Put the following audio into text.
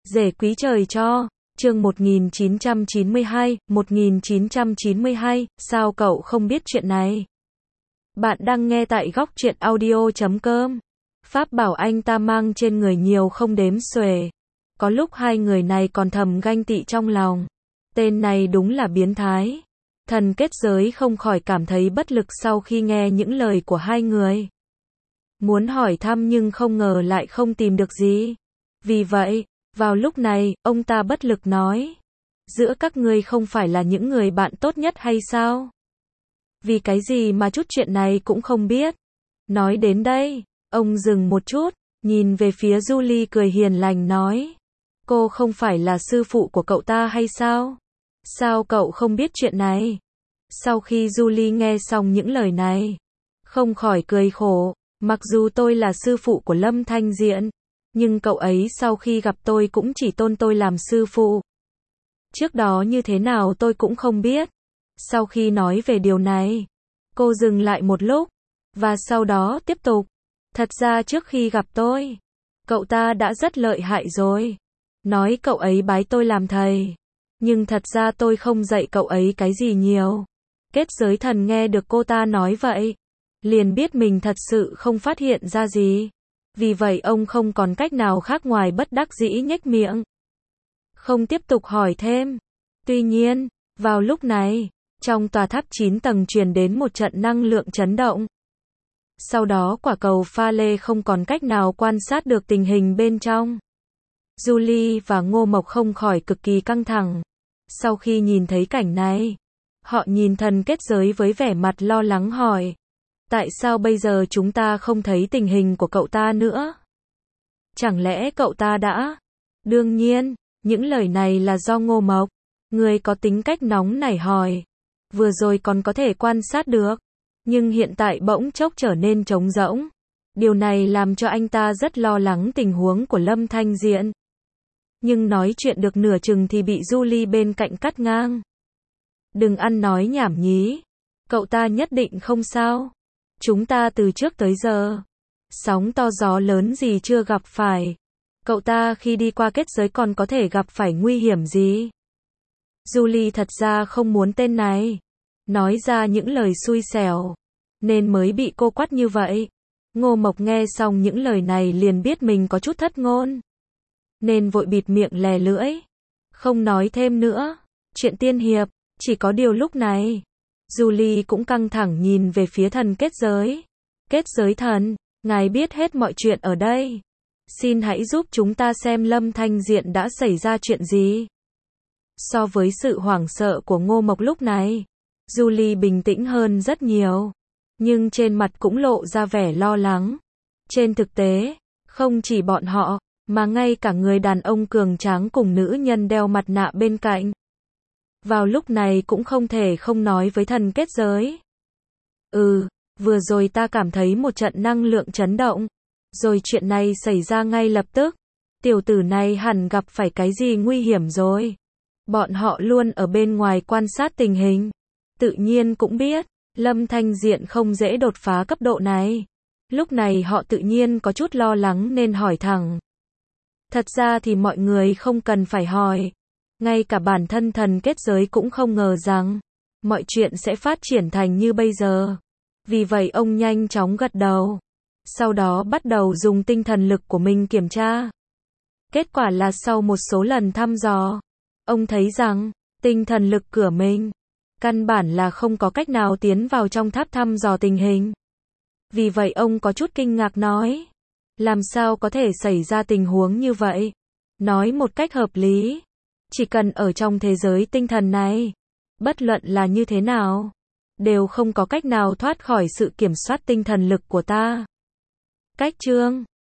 Rể quý trời cho. Chương 1992, sao cậu không biết chuyện này? Bạn đang nghe tại góc truyện audio.com. Pháp bảo anh ta mang trên người nhiều không đếm xuể. Có lúc hai người này còn thầm ganh tị trong lòng. Tên này đúng là biến thái. Thần kết giới không khỏi cảm thấy bất lực sau khi nghe những lời của hai người. Muốn hỏi thăm nhưng không ngờ lại không tìm được gì. Vì vậy, vào lúc này, ông ta bất lực nói. Giữa các ngươi không phải là những người bạn tốt nhất hay sao? Vì cái gì mà chút chuyện này cũng không biết? Nói đến đây, ông dừng một chút, nhìn về phía Julie cười hiền lành nói. Cô không phải là sư phụ của cậu ta hay sao? Sao cậu không biết chuyện này? Sau khi Julie nghe xong những lời này, không khỏi cười khổ. Mặc dù tôi là sư phụ của Lâm Thanh Diện, nhưng cậu ấy sau khi gặp tôi cũng chỉ tôn tôi làm sư phụ. Trước đó như thế nào tôi cũng không biết. Sau khi nói về điều này, cô dừng lại một lúc, và sau đó tiếp tục. Thật ra trước khi gặp tôi, cậu ta đã rất lợi hại rồi. Nói cậu ấy bái tôi làm thầy. Nhưng thật ra tôi không dạy cậu ấy cái gì nhiều. Kết giới thần nghe được cô ta nói vậy, liền biết mình thật sự không phát hiện ra gì. Vì vậy ông không còn cách nào khác ngoài bất đắc dĩ nhếch miệng, không tiếp tục hỏi thêm. Tuy nhiên, vào lúc này, trong tòa tháp 9 tầng truyền đến một trận năng lượng chấn động. Sau đó quả cầu pha lê không còn cách nào quan sát được tình hình bên trong. Julie và Ngô Mộc không khỏi cực kỳ căng thẳng. Sau khi nhìn thấy cảnh này, họ nhìn thần kết giới với vẻ mặt lo lắng hỏi. Tại sao bây giờ chúng ta không thấy tình hình của cậu ta nữa? Chẳng lẽ cậu ta đã? Đương nhiên, những lời này là do Ngô Mộc, người có tính cách nóng nảy hỏi. Vừa rồi còn có thể quan sát được, nhưng hiện tại bỗng chốc trở nên trống rỗng. Điều này làm cho anh ta rất lo lắng tình huống của Lâm Thanh Diện. Nhưng nói chuyện được nửa chừng thì bị Julie bên cạnh cắt ngang. Đừng ăn nói nhảm nhí. Cậu ta nhất định không sao. Chúng ta từ trước tới giờ, sóng to gió lớn gì chưa gặp phải. Cậu ta khi đi qua kết giới còn có thể gặp phải nguy hiểm gì? Julie thật ra không muốn tên này nói ra những lời xui xẻo, nên mới bị cô quát như vậy. Ngô Mộc nghe xong những lời này liền biết mình có chút thất ngôn, nên vội bịt miệng lè lưỡi, không nói thêm nữa. Chuyện tiên hiệp, chỉ có điều lúc này, Julie cũng căng thẳng nhìn về phía thần kết giới. Kết giới thần, ngài biết hết mọi chuyện ở đây. Xin hãy giúp chúng ta xem Lâm Thanh Diện đã xảy ra chuyện gì. So với sự hoảng sợ của Ngô Mộc lúc này, Julie bình tĩnh hơn rất nhiều. Nhưng trên mặt cũng lộ ra vẻ lo lắng. Trên thực tế, không chỉ bọn họ, mà ngay cả người đàn ông cường tráng cùng nữ nhân đeo mặt nạ bên cạnh, vào lúc này cũng không thể không nói với thần kết giới. Vừa rồi ta cảm thấy một trận năng lượng chấn động. Rồi chuyện này xảy ra ngay lập tức. Tiểu tử này hẳn gặp phải cái gì nguy hiểm rồi. Bọn họ luôn ở bên ngoài quan sát tình hình. Tự nhiên cũng biết, Lâm Thanh Diện không dễ đột phá cấp độ này. Lúc này họ tự nhiên có chút lo lắng nên hỏi thẳng. Thật ra thì mọi người không cần phải hỏi. Ngay cả bản thân thần kết giới cũng không ngờ rằng mọi chuyện sẽ phát triển thành như bây giờ. Vì vậy ông nhanh chóng gật đầu. Sau đó bắt đầu dùng tinh thần lực của mình kiểm tra. Kết quả là sau một số lần thăm dò, ông thấy rằng tinh thần lực của mình căn bản là không có cách nào tiến vào trong tháp thăm dò tình hình. Vì vậy ông có chút kinh ngạc nói. Làm sao có thể xảy ra tình huống như vậy? Nói một cách hợp lý, chỉ cần ở trong thế giới tinh thần này, bất luận là như thế nào, đều không có cách nào thoát khỏi sự kiểm soát tinh thần lực của ta. Cách chương